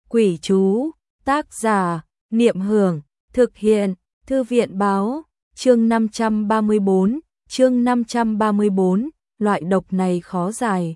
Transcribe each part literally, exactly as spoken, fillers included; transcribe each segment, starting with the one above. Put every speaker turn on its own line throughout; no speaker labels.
Quỷ chú, tác giả, Niệm Hưởng, thực hiện, Thư viện Báo, chương năm trăm ba mươi bốn, chương năm trăm ba mươi bốn, loại độc này khó giải.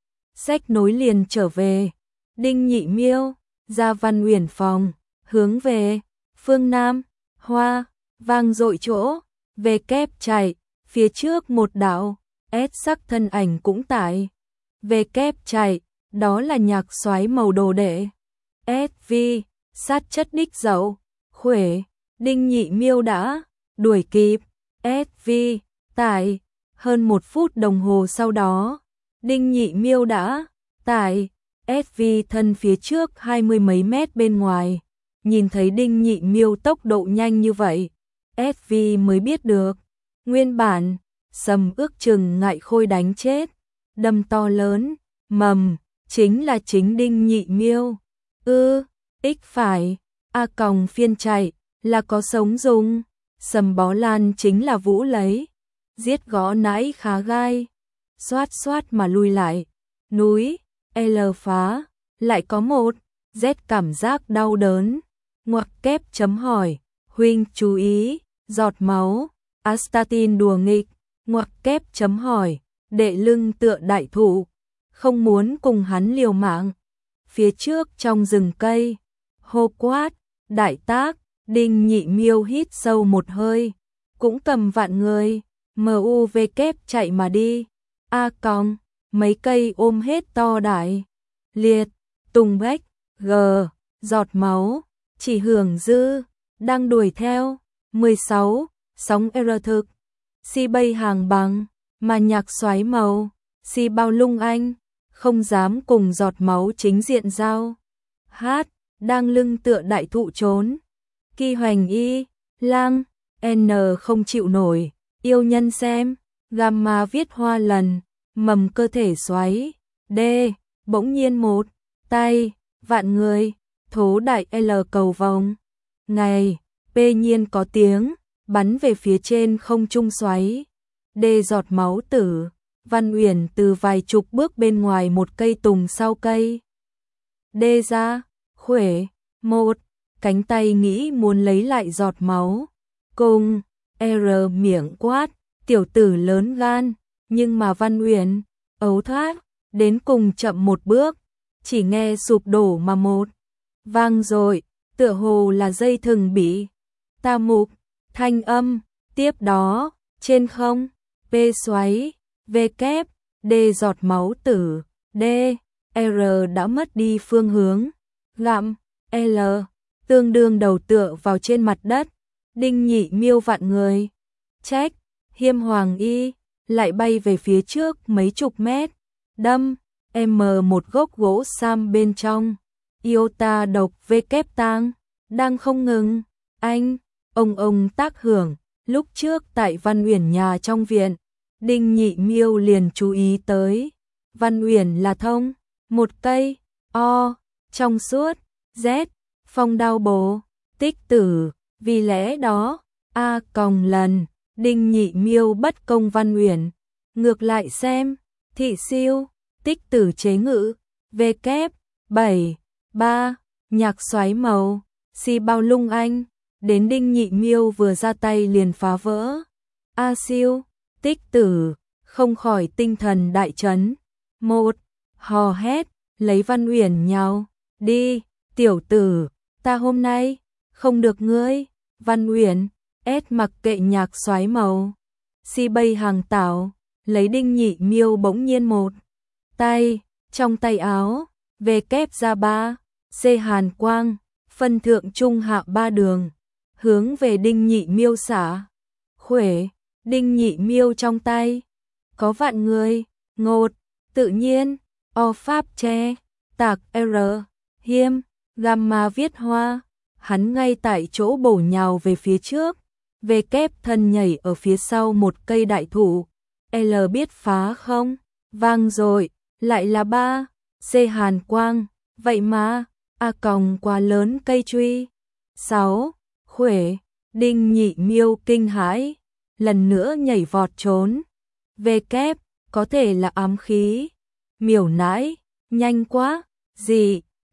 Sách nối liền trở về, Đinh Nhị Miêu, ra Văn Uyển phòng, hướng về, phương Nam, hoa, vang dội chỗ, về kép chạy, phía trước một đạo, ép sắc thân ảnh cũng tại, về kép chạy, đó là nhạc soái màu đồ đệ. ét vê, sát chất đích dậu, khuể, Đinh Nhị Miêu đã đuổi kịp, ét vê, tại, hơn một phút đồng hồ sau đó, Đinh Nhị Miêu đã tại, ét vê thân phía trước hai mươi mấy mét bên ngoài, nhìn thấy Đinh Nhị Miêu tốc độ nhanh như vậy, ét vê mới biết được, nguyên bản, sầm ước chừng ngại khôi đánh chết, đâm to lớn, mầm, chính là chính Đinh Nhị Miêu. Ư, ích phải, A còng phiên chạy, là có sống dùng, Sầm Bó Lan chính là vũ lấy, giết gõ nãi khá gai, xoát xoát mà lui lại, núi, L phá, lại có một, Z cảm giác đau đớn, ngoặc kép chấm hỏi, huynh chú ý, giọt máu, Astatin đùa nghịch, ngoặc kép chấm hỏi, đệ lưng tựa đại thụ, không muốn cùng hắn liều mạng. Phía trước trong rừng cây, hô quát, đại tác, Đinh Nhị Miêu hít sâu một hơi, cũng cầm vạn người, mu vê kép chạy mà đi, A còng, mấy cây ôm hết to đại, liệt, tùng bách, g, giọt máu, chỉ hưởng dư, đang đuổi theo, mười sáu, sóng R thực, si bay hàng bằng, mà nhạc xoáy màu, si bao lung anh, không dám cùng giọt máu chính diện giao. Hát, đang lưng tựa đại thụ trốn. Kỳ hoành y, lang, N không chịu nổi, yêu nhân xem, gamma viết hoa lần, mầm cơ thể xoáy. D, bỗng nhiên một, tay, vạn người, thố đại L cầu vòng. Ngày, P nhiên có tiếng, bắn về phía trên không trung xoáy. D giọt máu tử. Văn Uyển từ vài chục bước bên ngoài một cây tùng sau cây. Đê ra, khuể, một, cánh tay nghĩ muốn lấy lại giọt máu. Cùng, R miệng quát, tiểu tử lớn gan, nhưng mà Văn Uyển, ấu thoát, đến cùng chậm một bước, chỉ nghe sụp đổ mà một. Vang rồi, tựa hồ là dây thừng bị. Ta mục, thanh âm, tiếp đó, trên không, P xoáy. V kép, D giọt máu tử, D, R đã mất đi phương hướng, gặm, L, tương đương đầu tựa vào trên mặt đất, Đinh Nhị Miêu vạn người, trách, hiêm hoàng y, lại bay về phía trước mấy chục mét, đâm, M một gốc gỗ sam bên trong, iota độc V kép tang, đang không ngừng, anh, ông ông tác hưởng, lúc trước tại Văn Uyển nhà trong viện. Đinh Nhị Miêu liền chú ý tới, Văn Uyển là thông, một cây, O, trong suốt, Z, phong đao bổ, tích tử, vì lẽ đó, A còng lần, Đinh Nhị Miêu bất công Văn Uyển, ngược lại xem, thị siêu, tích tử chế ngự, V kép, bảy, ba, nhạc xoáy màu, si bao lung anh, đến Đinh Nhị Miêu vừa ra tay liền phá vỡ, A siêu. Tích tử, không khỏi tinh thần đại chấn. Một, hò hét, lấy Văn Uyển nhào, đi, tiểu tử, ta hôm nay, không được ngươi, Văn Uyển, S mặc kệ nhạc xoáy màu. Si bay hàng tảo, lấy Đinh Nhị Miêu bỗng nhiên một, tay, trong tay áo, về kép ra ba, C hàn quang, phân thượng trung hạ ba đường, hướng về Đinh Nhị Miêu xả, khuể. Đinh Nhị Miêu trong tay, có vạn người, ngột, tự nhiên, O pháp che, tạc R, hiêm, gamma viết hoa, hắn ngay tại chỗ bổ nhào về phía trước, về kép thân nhảy ở phía sau một cây đại thụ, L biết phá không, vang rồi, lại là ba, C hàn quang, vậy mà, A còng quá lớn cây truy, sáu, khuể, Đinh Nhị Miêu kinh hãi. Lần nữa nhảy vọt trốn. Về kép, có thể là ám khí. Miểu nãi, nhanh quá, gì,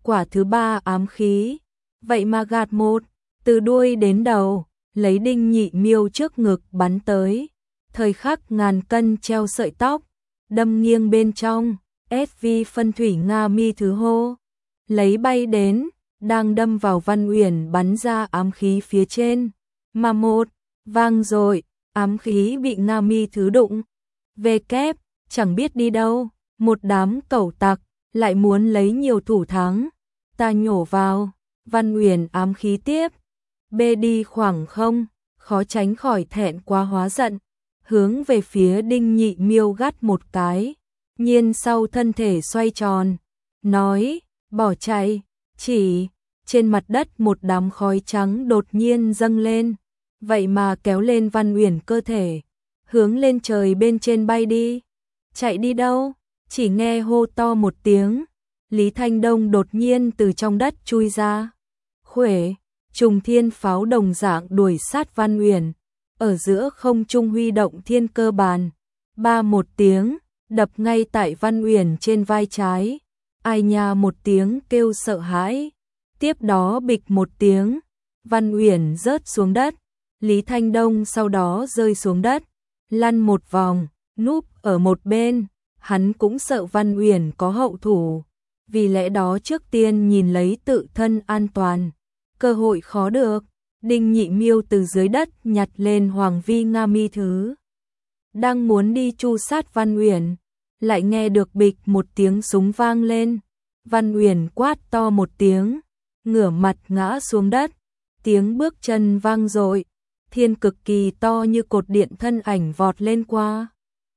quả thứ ba ám khí, vậy mà gạt một, từ đuôi đến đầu, lấy Đinh Nhị Miêu trước ngực bắn tới, thời khắc ngàn cân treo sợi tóc, đâm nghiêng bên trong, ét vê phân thủy Nga mi thứ hô, lấy bay đến, đang đâm vào Văn Uyển bắn ra ám khí phía trên, mà một, vang rồi, ám khí bị Nga mi thứ đụng, về kép, chẳng biết đi đâu, một đám cẩu tặc, lại muốn lấy nhiều thủ thắng, ta nhổ vào, Văn Uyển ám khí tiếp, bê đi khoảng không, khó tránh khỏi thẹn quá hóa giận, hướng về phía Đinh Nhị Miêu gắt một cái, nhiên sau thân thể xoay tròn, nói, bỏ chạy, chỉ, trên mặt đất một đám khói trắng đột nhiên dâng lên, vậy mà kéo lên Văn Uyển cơ thể, hướng lên trời bên trên bay đi, chạy đi đâu, chỉ nghe hô to một tiếng, Lý Thanh Đông đột nhiên từ trong đất chui ra, khuỷu trùng thiên pháo đồng dạng đuổi sát Văn Uyển, ở giữa không trung huy động thiên cơ bàn, ba một tiếng, đập ngay tại Văn Uyển trên vai trái, ai nha một tiếng kêu sợ hãi, tiếp đó bịch một tiếng, Văn Uyển rớt xuống đất, Lý Thanh Đông sau đó rơi xuống đất, lăn một vòng, núp ở một bên, hắn cũng sợ Văn Uyển có hậu thủ, vì lẽ đó trước tiên nhìn lấy tự thân an toàn, cơ hội khó được. Đinh Nhị Miêu từ dưới đất nhặt lên Hoàng Vi Nga mi thứ, đang muốn đi chu sát Văn Uyển, lại nghe được bịch một tiếng súng vang lên, Văn Uyển quát to một tiếng, ngửa mặt ngã xuống đất, tiếng bước chân vang dội, thiên cực kỳ to như cột điện thân ảnh vọt lên qua,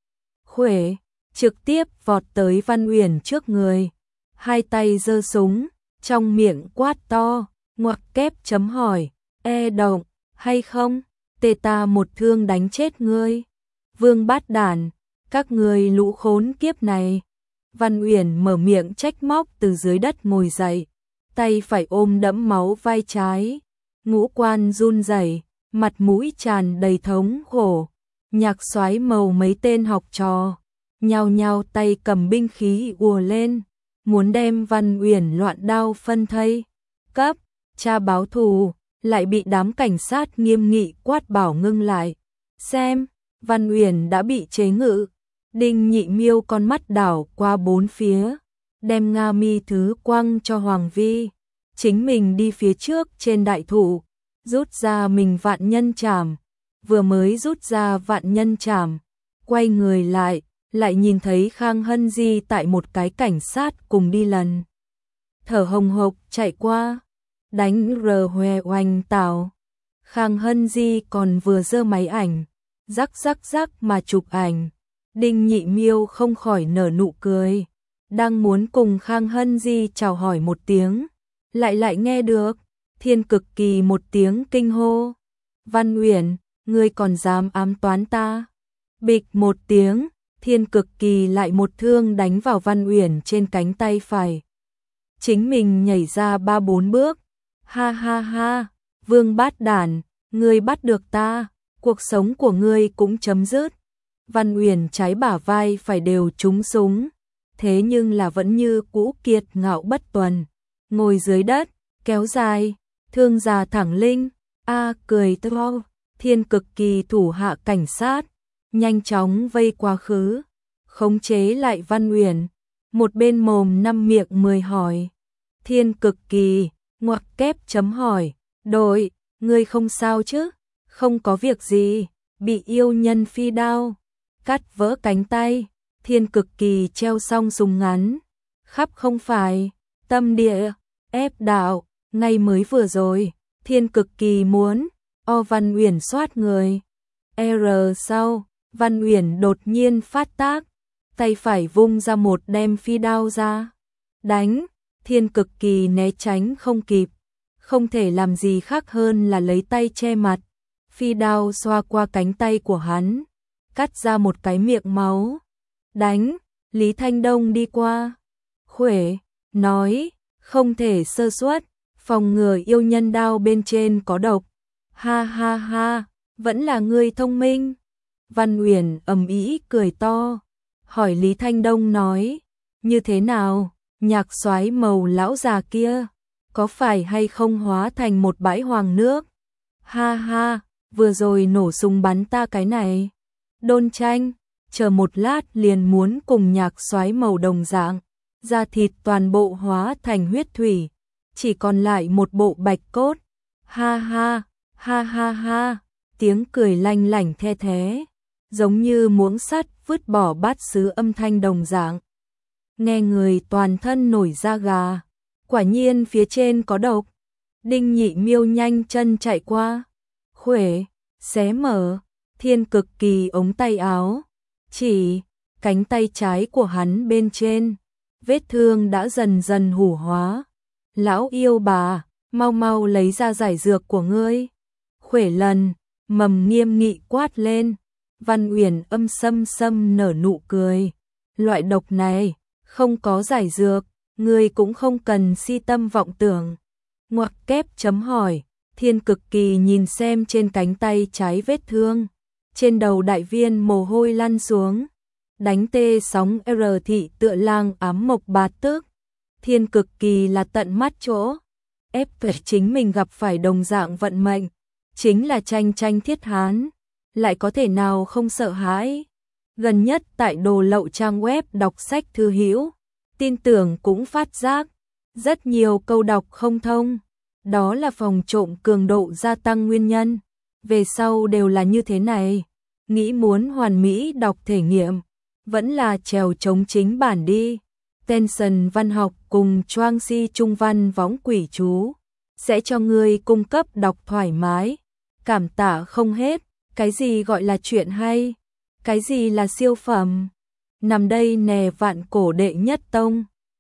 khuỷu, trực tiếp vọt tới Văn Uyển trước người, hai tay giơ súng, trong miệng quát to, ngoặc kép chấm hỏi, e động, hay không, tê ta một thương đánh chết ngươi, vương bát đản, các ngươi lũ khốn kiếp này. Văn Uyển mở miệng trách móc từ dưới đất ngồi dậy, tay phải ôm đẫm máu vai trái, ngũ quan run rẩy, mặt mũi tràn đầy thống khổ, nhạc soái màu mấy tên học trò, nhao nhao tay cầm binh khí ùa lên, muốn đem Văn Uyển loạn đao phân thây, cấp, cha báo thù, lại bị đám cảnh sát nghiêm nghị quát bảo ngưng lại, xem, Văn Uyển đã bị chế ngự. Đinh Nhị Miêu con mắt đảo qua bốn phía, đem Nga mi thứ quăng cho Hoàng Vi, chính mình đi phía trước trên đại thụ, rút ra mình vạn nhân trảm, vừa mới rút ra vạn nhân trảm, quay người lại, lại nhìn thấy Khang Hân Di tại một cái cảnh sát cùng đi lần, thở hồng hộc chạy qua, đánh rờ hoe oanh tào, Khang Hân Di còn vừa giơ máy ảnh, rắc rắc rắc mà chụp ảnh. Đinh Nhị Miêu không khỏi nở nụ cười, đang muốn cùng Khang Hân Di chào hỏi một tiếng, lại lại nghe được, thiên cực kỳ một tiếng kinh hô, Văn Uyển, ngươi còn dám ám toán ta, bịch một tiếng, thiên cực kỳ lại một thương đánh vào Văn Uyển trên cánh tay phải, chính mình nhảy ra ba bốn bước, ha ha ha, vương bát đản, ngươi bắt được ta, cuộc sống của ngươi cũng chấm dứt. Văn Uyển trái bả vai phải đều trúng súng, thế nhưng là vẫn như cũ kiệt ngạo bất tuần, ngồi dưới đất, kéo dài, thương già thẳng linh, a cười to, thiên cực kỳ thủ hạ cảnh sát, nhanh chóng vây quá khứ, khống chế lại Văn Uyển, một bên mồm năm miệng mười hỏi, thiên cực kỳ, ngoặc kép chấm hỏi, đội, ngươi không sao chứ, không có việc gì, bị yêu nhân phi đao. Cắt vỡ cánh tay, thiên cực kỳ treo xong súng ngắn, khắp không phải, tâm địa, ép đạo, ngay mới vừa rồi, thiên cực kỳ muốn, o Văn Uyển soát người, R sau, Văn Uyển đột nhiên phát tác, tay phải vung ra một đem phi đao ra, đánh, thiên cực kỳ né tránh không kịp, không thể làm gì khác hơn là lấy tay che mặt, phi đao xoa qua cánh tay của hắn, cắt ra một cái miệng máu, đánh, Lý Thanh Đông đi qua, khuỷu, nói, không thể sơ suất, phòng ngừa yêu nhân đao bên trên có độc, ha ha ha, vẫn là người thông minh, Văn Uyển ầm ĩ cười to, hỏi Lý Thanh Đông nói, như thế nào, nhạc soái Mầu lão già kia, có phải hay không hóa thành một bãi hoàng nước? Ha ha, vừa rồi nổ súng bắn ta cái này. Đôn Tranh, chờ một lát liền muốn cùng nhạc soái Mầu đồng dạng, da thịt toàn bộ hóa thành huyết thủy, chỉ còn lại một bộ bạch cốt. Ha ha, ha ha ha, tiếng cười lanh lảnh the thế, giống như muỗng sắt vứt bỏ bát sứ âm thanh đồng dạng. Nghe người toàn thân nổi da gà, quả nhiên phía trên có độc. Đinh Nhị Miêu nhanh chân chạy qua, khuỷu, xé mở, Thiên Cực Kỳ ống tay áo, chỉ cánh tay trái của hắn bên trên, vết thương đã dần dần hủ hóa. Lão yêu bà, mau mau lấy ra giải dược của ngươi. Khuỷu lần, Mầm nghiêm nghị quát lên. Văn Uyển âm sâm sâm nở nụ cười. Loại độc này, không có giải dược, ngươi cũng không cần si tâm vọng tưởng. Ngoặc kép chấm hỏi, Thiên Cực Kỳ nhìn xem trên cánh tay trái vết thương. Trên đầu đại viên mồ hôi lăn xuống. Đánh tê sóng R thị tựa lang ám mộc bát tước. Thiên Cực Kỳ là tận mắt chỗ. Ép phải chính mình gặp phải đồng dạng vận mệnh. Chính là tranh tranh thiết hán. Lại có thể nào không sợ hãi. Gần nhất tại đồ lậu trang web đọc sách thư hữu, tin tưởng cũng phát giác. Rất nhiều câu đọc không thông. Đó là phòng trộm cường độ gia tăng nguyên nhân. Về sau đều là như thế này. Nghĩ muốn hoàn mỹ đọc thể nghiệm, vẫn là trèo chống chính bản đi. Tension văn học cùng Choang Si trung văn võng quỷ chú sẽ cho ngươi cung cấp đọc thoải mái. Cảm tạ không hết, cái gì gọi là chuyện hay, cái gì là siêu phẩm. Nằm đây nè vạn cổ đệ nhất tông.